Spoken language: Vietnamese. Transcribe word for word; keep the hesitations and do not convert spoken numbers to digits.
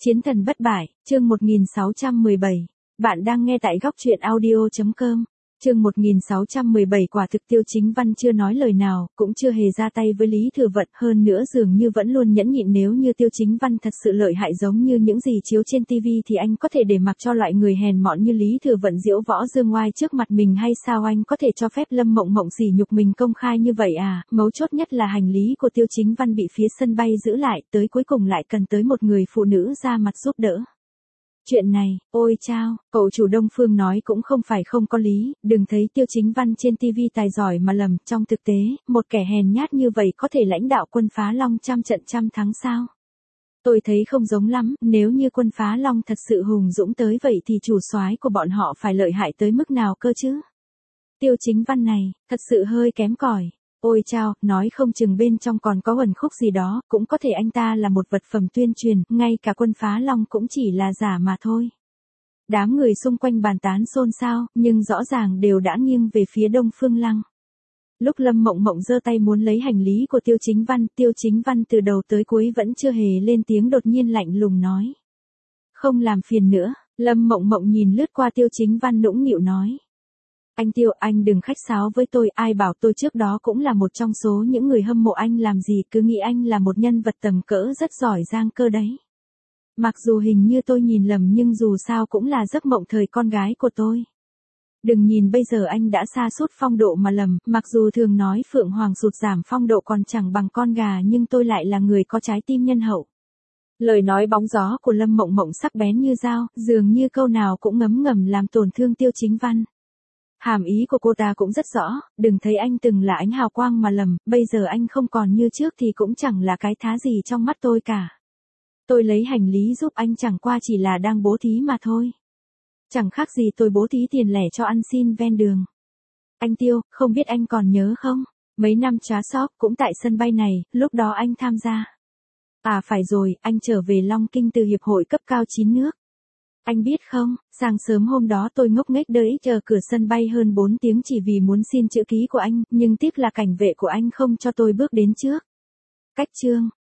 Chiến thần bất bại, chương một nghìn sáu trăm mười bảy. Bạn đang nghe tại góc truyện audio chấm com. Chương một nghìn sáu trăm mười bảy quả thực Tiêu Chính Văn chưa nói lời nào, cũng chưa hề ra tay với Lý Thừa Vận, hơn nữa dường như vẫn luôn nhẫn nhịn. Nếu như Tiêu Chính Văn thật sự lợi hại giống như những gì chiếu trên tivi thì anh có thể để mặc cho loại người hèn mọn như Lý Thừa Vận diễu võ dương oai trước mặt mình hay sao? Anh có thể cho phép Lâm Mộng Mộng sỉ nhục mình công khai như vậy à? Mấu chốt nhất là hành lý của Tiêu Chính Văn bị phía sân bay giữ lại, tới cuối cùng lại cần tới một người phụ nữ ra mặt giúp đỡ. Chuyện này, ôi chao, cậu chủ Đông Phương nói cũng không phải không có lý, đừng thấy Tiêu Chính Văn trên tivi tài giỏi mà lầm, trong thực tế, một kẻ hèn nhát như vậy có thể lãnh đạo quân Phá Long trăm trận trăm thắng sao? Tôi thấy không giống lắm, nếu như quân Phá Long thật sự hùng dũng tới vậy thì chủ soái của bọn họ phải lợi hại tới mức nào cơ chứ? Tiêu Chính Văn này, thật sự hơi kém cỏi. Ôi chao, nói không chừng bên trong còn có uẩn khúc gì đó, cũng có thể anh ta là một vật phẩm tuyên truyền, ngay cả quân Phá Long cũng chỉ là giả mà thôi. Đám người xung quanh bàn tán xôn xao, nhưng rõ ràng đều đã nghiêng về phía Đông Phương Lăng. Lúc Lâm Mộng Mộng giơ tay muốn lấy hành lý của Tiêu Chính Văn, Tiêu Chính Văn từ đầu tới cuối vẫn chưa hề lên tiếng, đột nhiên lạnh lùng nói. Không làm phiền nữa. Lâm Mộng Mộng nhìn lướt qua Tiêu Chính Văn nũng nịu nói. Anh Tiêu, anh đừng khách sáo với tôi, ai bảo tôi trước đó cũng là một trong số những người hâm mộ anh làm gì, cứ nghĩ anh là một nhân vật tầm cỡ rất giỏi giang cơ đấy. Mặc dù hình như tôi nhìn lầm nhưng dù sao cũng là giấc mộng thời con gái của tôi. Đừng nhìn bây giờ anh đã sa sút phong độ mà lầm, mặc dù thường nói Phượng Hoàng sụt giảm phong độ còn chẳng bằng con gà nhưng tôi lại là người có trái tim nhân hậu. Lời nói bóng gió của Lâm Mộng Mộng sắc bén như dao, dường như câu nào cũng ngấm ngầm làm tổn thương Tiêu Chính Văn. Hàm ý của cô ta cũng rất rõ, đừng thấy anh từng là ánh hào quang mà lầm, bây giờ anh không còn như trước thì cũng chẳng là cái thá gì trong mắt tôi cả. Tôi lấy hành lý giúp anh chẳng qua chỉ là đang bố thí mà thôi. Chẳng khác gì tôi bố thí tiền lẻ cho ăn xin ven đường. Anh Tiêu, không biết anh còn nhớ không? Mấy năm trá shop cũng tại sân bay này, lúc đó anh tham gia. À phải rồi, anh trở về Long Kinh từ hiệp hội cấp cao chín nước. Anh biết không, sáng sớm hôm đó tôi ngốc nghếch đợi chờ cửa sân bay hơn bốn tiếng chỉ vì muốn xin chữ ký của anh, nhưng tiếc là cảnh vệ của anh không cho tôi bước đến trước. Cách chương,